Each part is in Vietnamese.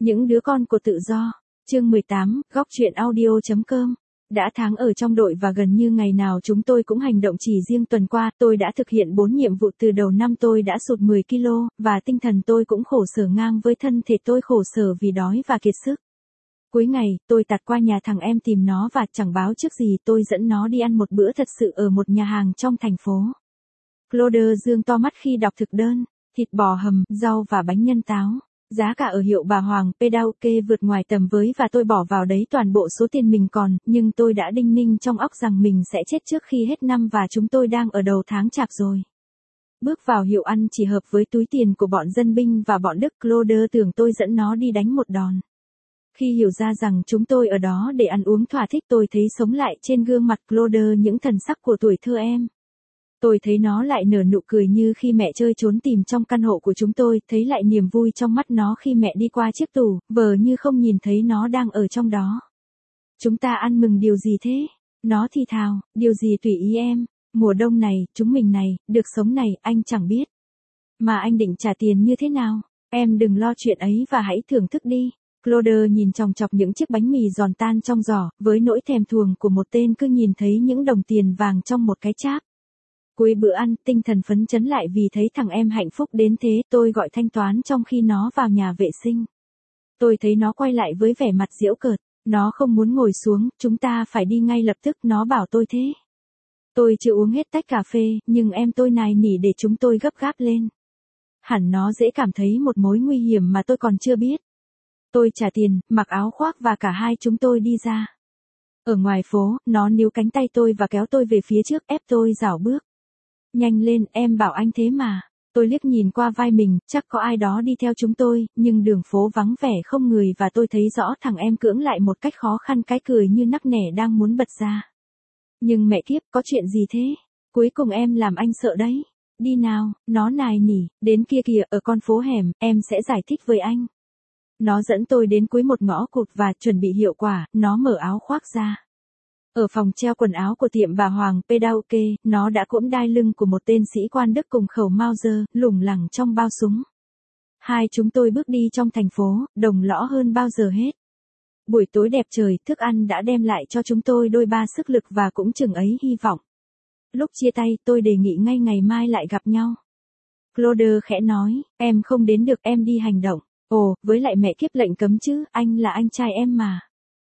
Những đứa con của tự do. Chương 18, góc truyện audio.com. Đã tháng ở trong đội và gần như ngày nào chúng tôi cũng hành động. Chỉ riêng tuần qua, tôi đã thực hiện 4 nhiệm vụ. Từ đầu năm tôi đã sụt 10 kg, và tinh thần tôi cũng khổ sở ngang với thân thể tôi khổ sở vì đói và kiệt sức. Cuối ngày, tôi tạt qua nhà thằng em tìm nó và chẳng báo trước gì tôi dẫn nó đi ăn một bữa thật sự ở một nhà hàng trong thành phố. Claude dương to mắt khi đọc thực đơn, thịt bò hầm, rau và bánh nhân táo. Giá cả ở hiệu Bà Hoàng Pedauke vượt ngoài tầm với và tôi bỏ vào đấy toàn bộ số tiền mình còn, nhưng tôi đã đinh ninh trong óc rằng mình sẽ chết trước khi hết năm và chúng tôi đang ở đầu tháng Chạp rồi. Bước vào hiệu ăn chỉ hợp với túi tiền của bọn dân binh và bọn Đức. Claude tưởng tôi dẫn nó đi đánh một đòn. Khi hiểu ra rằng chúng tôi ở đó để ăn uống thỏa thích, tôi thấy sống lại trên gương mặt Claude những thần sắc của tuổi thơ em. Tôi thấy nó lại nở nụ cười như khi mẹ chơi trốn tìm trong căn hộ của chúng tôi, thấy lại niềm vui trong mắt nó khi mẹ đi qua chiếc tủ, vờ như không nhìn thấy nó đang ở trong đó. Chúng ta ăn mừng điều gì thế? Nó thì thào, điều gì tùy ý em, mùa đông này, chúng mình này, được sống này, anh chẳng biết. Mà anh định trả tiền như thế nào? Em đừng lo chuyện ấy và hãy thưởng thức đi. Claude nhìn chòng chọc những chiếc bánh mì giòn tan trong giỏ, với nỗi thèm thuồng của một tên cứ nhìn thấy những đồng tiền vàng trong một cái cháp. Cuối bữa ăn, tinh thần phấn chấn lại vì thấy thằng em hạnh phúc đến thế. Tôi gọi thanh toán trong khi nó vào nhà vệ sinh. Tôi thấy nó quay lại với vẻ mặt giễu cợt. Nó không muốn ngồi xuống, chúng ta phải đi ngay lập tức, nó bảo tôi thế. Tôi chưa uống hết tách cà phê, nhưng em tôi nài nỉ để chúng tôi gấp gáp lên. Hẳn nó dễ cảm thấy một mối nguy hiểm mà tôi còn chưa biết. Tôi trả tiền, mặc áo khoác và cả hai chúng tôi đi ra. Ở ngoài phố, nó níu cánh tay tôi và kéo tôi về phía trước, ép tôi rảo bước. Nhanh lên, em bảo anh thế mà. Tôi liếc nhìn qua vai mình, chắc có ai đó đi theo chúng tôi, nhưng đường phố vắng vẻ không người và tôi thấy rõ thằng em cưỡng lại một cách khó khăn, cái cười như nắc nẻ đang muốn bật ra. Nhưng mẹ kiếp, có chuyện gì thế? Cuối cùng em làm anh sợ đấy. Đi nào, nó nài nỉ, đến kia kìa, ở con phố hẻm, em sẽ giải thích với anh. Nó dẫn tôi đến cuối một ngõ cụt và chuẩn bị hiệu quả, nó mở áo khoác ra. Ở phòng treo quần áo của tiệm Bà Hoàng Pedauke, nó đã cõng đai lưng của một tên sĩ quan Đức cùng khẩu Mauser, lủng lẳng trong bao súng. Hai chúng tôi bước đi trong thành phố, đồng lõ hơn bao giờ hết. Buổi tối đẹp trời, thức ăn đã đem lại cho chúng tôi đôi ba sức lực và cũng chừng ấy hy vọng. Lúc chia tay, tôi đề nghị ngay ngày mai lại gặp nhau. Claude khẽ nói, em không đến được, em đi hành động. Ồ, với lại mẹ kiếp lệnh cấm chứ, anh là anh trai em mà.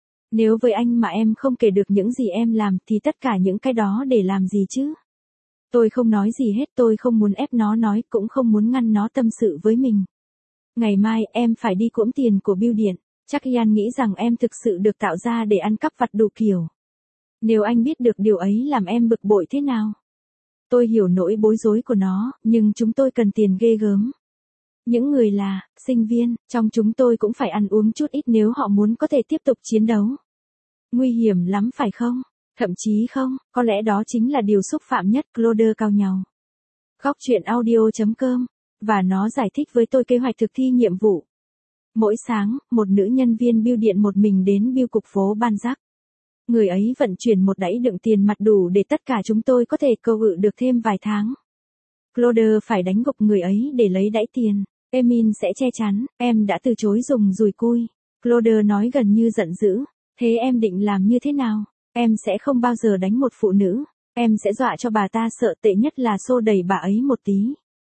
Nếu với anh mà em không kể được những gì em làm thì tất cả những cái đó để làm gì chứ? Tôi không nói gì hết, tôi không muốn ép nó nói, cũng không muốn ngăn nó tâm sự với mình. Ngày mai em phải đi cưỡng tiền của bưu điện, chắc Ian nghĩ rằng em thực sự được tạo ra để ăn cắp vặt đủ kiểu. Nếu anh biết được điều ấy làm em bực bội thế nào? Tôi hiểu nỗi bối rối của nó, nhưng chúng tôi cần tiền ghê gớm. Những người là sinh viên, trong chúng tôi cũng phải ăn uống chút ít nếu họ muốn có thể tiếp tục chiến đấu. Nguy hiểm lắm phải không? Thậm chí không, có lẽ đó chính là điều xúc phạm nhất. Claude cau nhàu. Góc truyện audio.com. Và nó giải thích với tôi kế hoạch thực thi nhiệm vụ. Mỗi sáng, một nữ nhân viên bưu điện một mình đến bưu cục phố Ban Giác. Người ấy vận chuyển một đẩy đựng tiền mặt đủ để tất cả chúng tôi có thể câu ngự được thêm vài tháng. Claude phải đánh gục người ấy để lấy đẩy tiền. Emin sẽ che chắn, em đã từ chối dùng dùi cui. Claude nói gần như giận dữ. Thế em định làm như thế nào? Em sẽ không bao giờ đánh một phụ nữ. Em sẽ dọa cho bà ta sợ, tệ nhất là xô đẩy bà ấy một tí.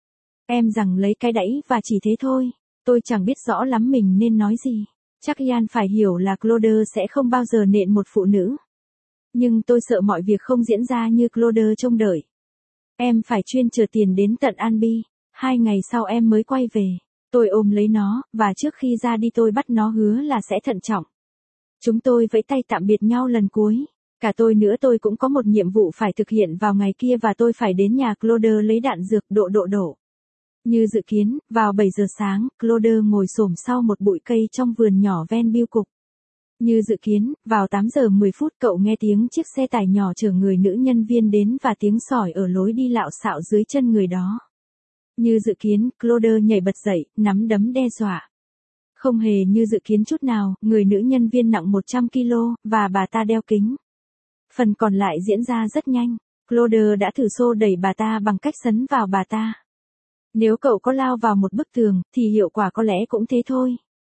Em rằng lấy cái đẩy và chỉ thế thôi. Tôi chẳng biết rõ lắm mình nên nói gì. Chắc Ian phải hiểu là Claude sẽ không bao giờ nện một phụ nữ. Nhưng tôi sợ mọi việc không diễn ra như Claude trông đợi. Em phải chuyên chờ tiền đến tận Albi. 2 ngày sau em mới quay về. Tôi ôm lấy nó, và trước khi ra đi tôi bắt nó hứa là sẽ thận trọng. Chúng tôi vẫy tay tạm biệt nhau lần cuối. Cả tôi nữa, tôi cũng có một nhiệm vụ phải thực hiện vào ngày kia và tôi phải đến nhà Claude lấy đạn dược đổ. Như dự kiến, vào 7 giờ sáng, Claude ngồi xổm sau một bụi cây trong vườn nhỏ ven bưu cục. Như dự kiến, vào 8 giờ 10 phút cậu nghe tiếng chiếc xe tải nhỏ chở người nữ nhân viên đến và tiếng sỏi ở lối đi lạo xạo dưới chân người đó. Như dự kiến, Claude nhảy bật dậy, nắm đấm đe dọa. Không hề như dự kiến chút nào, người nữ nhân viên nặng 100 kg, và bà ta đeo kính. Phần còn lại diễn ra rất nhanh. Claude đã thử xô đẩy bà ta bằng cách sấn vào bà ta. Nếu cậu có lao vào một bức tường, thì hiệu quả có lẽ cũng thế thôi.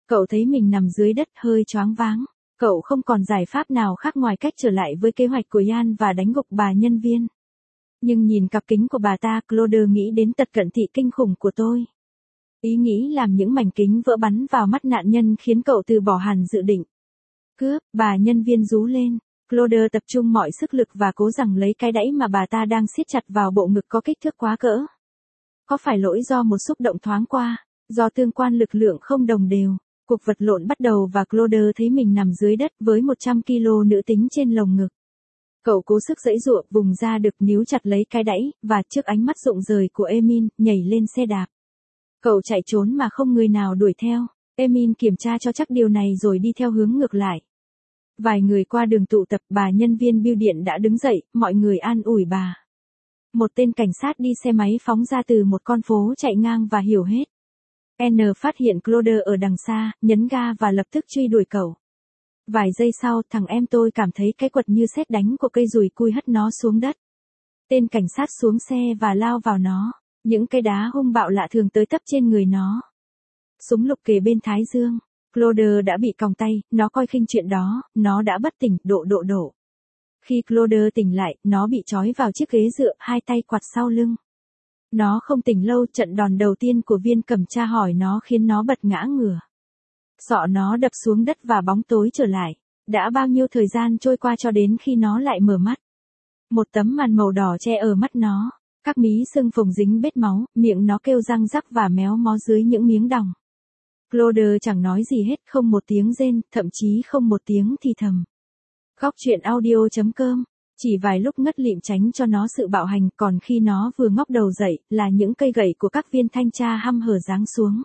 Cậu thấy mình nằm dưới đất hơi choáng váng. Cậu không còn giải pháp nào khác ngoài cách trở lại với kế hoạch của Ian và đánh gục bà nhân viên. Nhưng nhìn cặp kính của bà ta, Claude nghĩ đến tật cận thị kinh khủng của tôi. Ý nghĩ làm những mảnh kính vỡ bắn vào mắt nạn nhân khiến cậu từ bỏ hẳn dự định cướp. Bà nhân viên rú lên. Claude tập trung mọi sức lực và cố rằng lấy cái đẫy mà bà ta đang siết chặt vào bộ ngực có kích thước quá cỡ. Có phải lỗi do một xúc động thoáng qua, do tương quan lực lượng không đồng đều? Cuộc vật lộn bắt đầu và Claude thấy mình nằm dưới đất với 100 kg nữ tính trên lồng ngực. Cậu cố sức giãy giụa, vùng ra được níu chặt lấy cái đẫy, và trước ánh mắt rụng rời của Emin, nhảy lên xe đạp. Cậu chạy trốn mà không người nào đuổi theo. Emin kiểm tra cho chắc điều này rồi đi theo hướng ngược lại. Vài người qua đường tụ tập, bà nhân viên bưu điện đã đứng dậy, mọi người an ủi bà. Một tên cảnh sát đi xe máy phóng ra từ một con phố chạy ngang và hiểu hết. N phát hiện Claude ở đằng xa, nhấn ga và lập tức truy đuổi cậu. Vài giây sau, thằng em tôi cảm thấy cái quật như sét đánh của cây dùi cui hất nó xuống đất. Tên cảnh sát xuống xe và lao vào nó. Những cái đá hung bạo lạ thường tới tấp trên người nó. Súng lục kề bên thái dương. Claude đã bị còng tay, nó coi khinh chuyện đó, nó đã bất tỉnh, đổ. Khi Claude tỉnh lại, nó bị trói vào chiếc ghế dựa, hai tay quạt sau lưng. Nó không tỉnh lâu, trận đòn đầu tiên của viên cầm tra hỏi nó khiến nó bật ngã ngửa. Sọ nó đập xuống đất và bóng tối trở lại. Đã bao nhiêu thời gian trôi qua cho đến khi nó lại mở mắt. Một tấm màn màu đỏ che ở mắt nó. Các mí sưng phồng dính bết máu, miệng nó kêu răng rắc và méo mó dưới những miếng đòng. Claude chẳng nói gì hết, không một tiếng rên, thậm chí không một tiếng thì thầm. Góc chuyện audio.com. Chỉ vài lúc ngất lịm tránh cho nó sự bạo hành, còn khi nó vừa ngóc đầu dậy, là những cây gậy của các viên thanh tra hăm hở giáng xuống.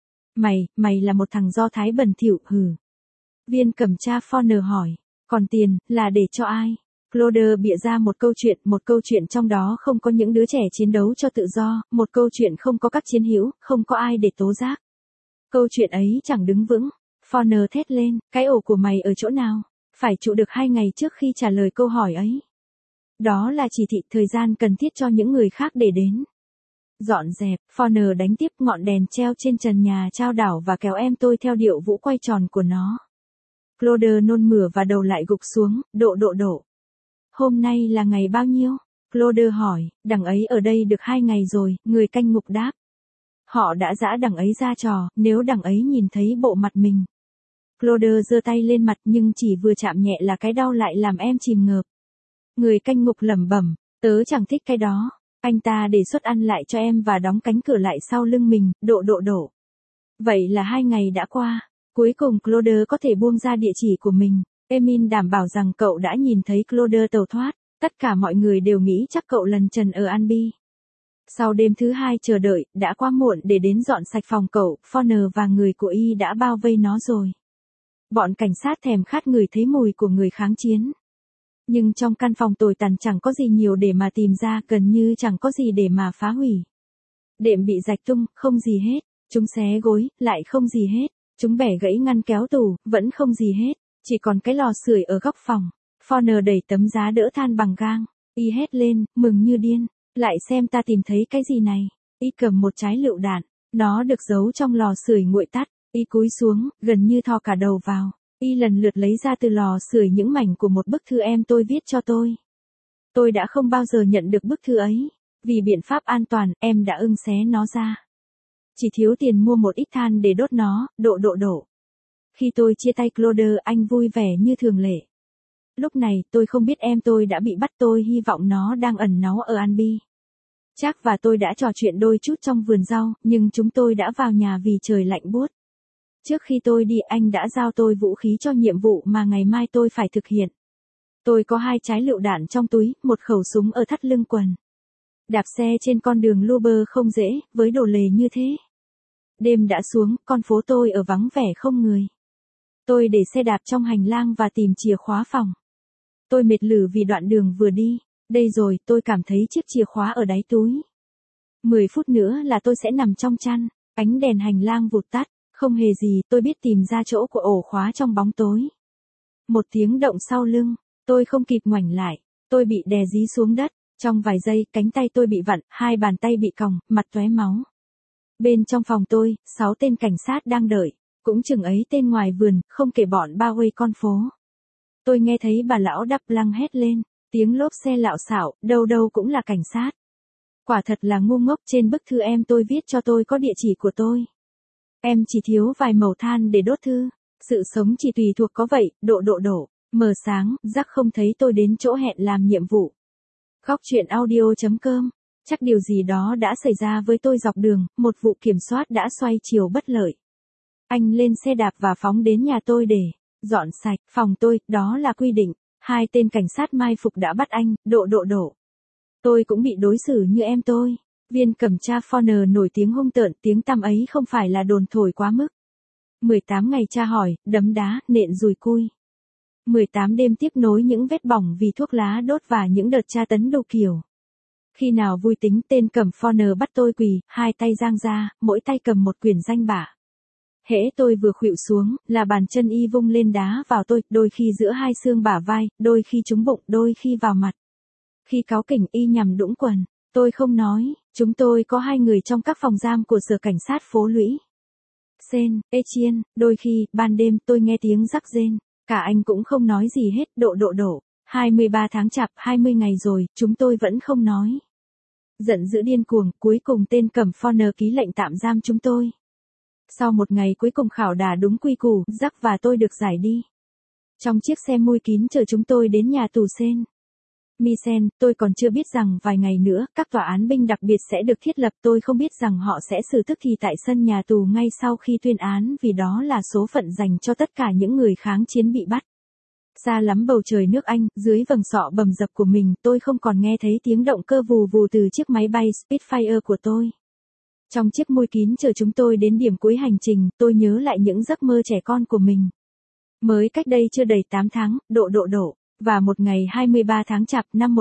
Mày là một thằng Do Thái bẩn thỉu, hừ. Viên cầm tra Forner hỏi. Còn tiền, là để cho ai? Claude bịa ra một câu chuyện trong đó không có những đứa trẻ chiến đấu cho tự do, một câu chuyện không có các chiến hữu, không có ai để tố giác. Câu chuyện ấy chẳng đứng vững. Forner thét lên, cái ổ của mày ở chỗ nào? Phải trụ được 2 ngày trước khi trả lời câu hỏi ấy. Đó là chỉ thị, thời gian cần thiết cho những người khác để đến. Dọn dẹp, Forner đánh tiếp, ngọn đèn treo trên trần nhà trao đảo và kéo em tôi theo điệu vũ quay tròn của nó. Claude nôn mửa và đầu lại gục xuống, đổ. Hôm nay là ngày bao nhiêu? Claude hỏi. Đằng ấy ở đây được 2 ngày rồi, người canh ngục đáp. Họ đã giã đằng ấy ra trò, nếu đằng ấy nhìn thấy bộ mặt mình. Claude giơ tay lên mặt nhưng chỉ vừa chạm nhẹ là cái đau lại làm em chìm ngợp. Người canh ngục lẩm bẩm, tớ chẳng thích cái đó. Anh ta đề xuất ăn lại cho em và đóng cánh cửa lại sau lưng mình, đổ. Vậy là 2 ngày đã qua. Cuối cùng Claude có thể buông ra địa chỉ của mình. Emin đảm bảo rằng cậu đã nhìn thấy Claude tẩu thoát. Tất cả mọi người đều nghĩ chắc cậu lần trần ở Albi. Sau đêm thứ 2 chờ đợi, đã quá muộn để đến dọn sạch phòng cậu, Forner và người của y đã bao vây nó rồi. Bọn cảnh sát thèm khát ngửi thấy mùi của người kháng chiến. Nhưng trong căn phòng tồi tàn chẳng có gì nhiều để mà tìm ra, gần như chẳng có gì để mà phá hủy. Đệm bị rạch tung, không gì hết. Chúng xé gối, lại không gì hết. Chúng bẻ gãy ngăn kéo tủ, vẫn không gì hết. Chỉ còn cái lò sưởi ở góc phòng. Forner đẩy tấm giá đỡ than bằng gang. Y hét lên, mừng như điên. Lại xem ta tìm thấy cái gì này. Y cầm một trái lựu đạn. Nó được giấu trong lò sưởi nguội tắt. Y cúi xuống, gần như thò cả đầu vào. Y lần lượt lấy ra từ lò sưởi những mảnh của một bức thư em tôi viết cho tôi. Tôi đã không bao giờ nhận được bức thư ấy. Vì biện pháp an toàn, em đã ưng xé nó ra. Chỉ thiếu tiền mua một ít than để đốt nó, đổ. Khi tôi chia tay Claude, anh vui vẻ như thường lệ. Lúc này, tôi không biết em tôi đã bị bắt, tôi hy vọng nó đang ẩn náu ở Albi. Jack và tôi đã trò chuyện đôi chút trong vườn rau, nhưng chúng tôi đã vào nhà vì trời lạnh buốt. Trước khi tôi đi, anh đã giao tôi vũ khí cho nhiệm vụ mà ngày mai tôi phải thực hiện. Tôi có 2 trái lựu đạn trong túi, một khẩu súng ở thắt lưng quần. Đạp xe trên con đường Luber không dễ, với đồ lề như thế. Đêm đã xuống, con phố tôi ở vắng vẻ không người. Tôi để xe đạp trong hành lang và tìm chìa khóa phòng. Tôi mệt lử vì đoạn đường vừa đi. Đây rồi, tôi cảm thấy chiếc chìa khóa ở đáy túi. 10 phút nữa là tôi sẽ nằm trong chăn. Ánh đèn hành lang vụt tắt. Không hề gì, tôi biết tìm ra chỗ của ổ khóa trong bóng tối. Một tiếng động sau lưng. Tôi không kịp ngoảnh lại. Tôi bị đè dí xuống đất. Trong vài giây, cánh tay tôi bị vặn, 2 bàn tay bị còng, mặt tóe máu. Bên trong phòng tôi, 6 tên cảnh sát đang đợi. Cũng chừng ấy tên ngoài vườn, không kể bọn bao vây con phố. Tôi nghe thấy bà lão đắp lăng hét lên, tiếng lốp xe lạo xạo, đâu đâu cũng là cảnh sát. Quả thật là ngu ngốc, trên bức thư em tôi viết cho tôi có địa chỉ của tôi. Em chỉ thiếu vài mẩu than để đốt thư. Sự sống chỉ tùy thuộc có vậy, đổ. Mờ sáng, rắc không thấy tôi đến chỗ hẹn làm nhiệm vụ. Góc chuyện audio.com. Chắc điều gì đó đã xảy ra với tôi dọc đường, một vụ kiểm soát đã xoay chiều bất lợi. Anh lên xe đạp và phóng đến nhà tôi để dọn sạch phòng tôi, đó là quy định. Hai tên cảnh sát mai phục đã bắt anh, đổ. Tôi cũng bị đối xử như em tôi. Viên cẩm tra Forner nổi tiếng hung tợn, tiếng tăm ấy không phải là đồn thổi quá mức. 18 ngày tra hỏi, đấm đá, nện dùi cui. 18 đêm tiếp nối những vết bỏng vì thuốc lá đốt và những đợt tra tấn đủ kiểu. Khi nào vui tính, tên cẩm Forner bắt tôi quỳ, hai tay giang ra, mỗi tay cầm một quyển danh bạ. Hễ tôi vừa khuỵu xuống, là bàn chân y vung lên đá vào tôi, đôi khi giữa hai xương bả vai, đôi khi trúng bụng, đôi khi vào mặt. Khi cáu kỉnh y nhằm đũng quần, tôi không nói, chúng tôi có 2 người trong các phòng giam của sở cảnh sát phố lũy. Sen, Etienne, đôi khi, ban đêm tôi nghe tiếng rắc rên, cả anh cũng không nói gì hết, đổ. 23 tháng chạp, 20 ngày rồi, chúng tôi vẫn không nói. Giận dữ điên cuồng, cuối cùng tên cẩm Forner ký lệnh tạm giam chúng tôi. Sau một ngày cuối cùng khảo đả đúng quy củ, Jack và tôi được giải đi. Trong chiếc xe mui kín chờ chúng tôi đến nhà tù Sen. Michel, tôi còn chưa biết rằng vài ngày nữa, các tòa án binh đặc biệt sẽ được thiết lập. Tôi không biết rằng họ sẽ xử tức thì tại sân nhà tù ngay sau khi tuyên án, vì đó là số phận dành cho tất cả những người kháng chiến bị bắt. Xa lắm bầu trời nước Anh, dưới vầng sọ bầm dập của mình, tôi không còn nghe thấy tiếng động cơ vù vù từ chiếc máy bay Spitfire của tôi. Trong chiếc mui kín chờ chúng tôi đến điểm cuối hành trình, tôi nhớ lại những giấc mơ trẻ con của mình. Mới cách đây chưa đầy 8 tháng, đổ. Và một ngày 23 tháng chạp năm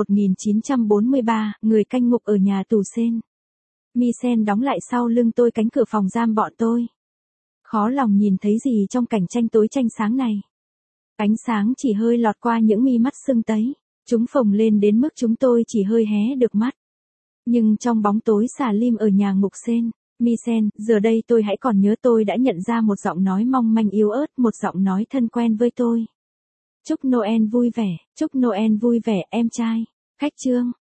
1943, người canh ngục ở nhà tù Sen. Michel đóng lại sau lưng tôi cánh cửa phòng giam bọn tôi. Khó lòng nhìn thấy gì trong cảnh tranh tối tranh sáng này. Ánh sáng chỉ hơi lọt qua những mi mắt sưng tấy. Chúng phồng lên đến mức chúng tôi chỉ hơi hé được mắt. Nhưng trong bóng tối xà lim ở nhà ngục Sen, Michel, giờ đây tôi hãy còn nhớ tôi đã nhận ra một giọng nói mong manh yếu ớt, một giọng nói thân quen với tôi. Chúc Noel vui vẻ em trai. Khách chương.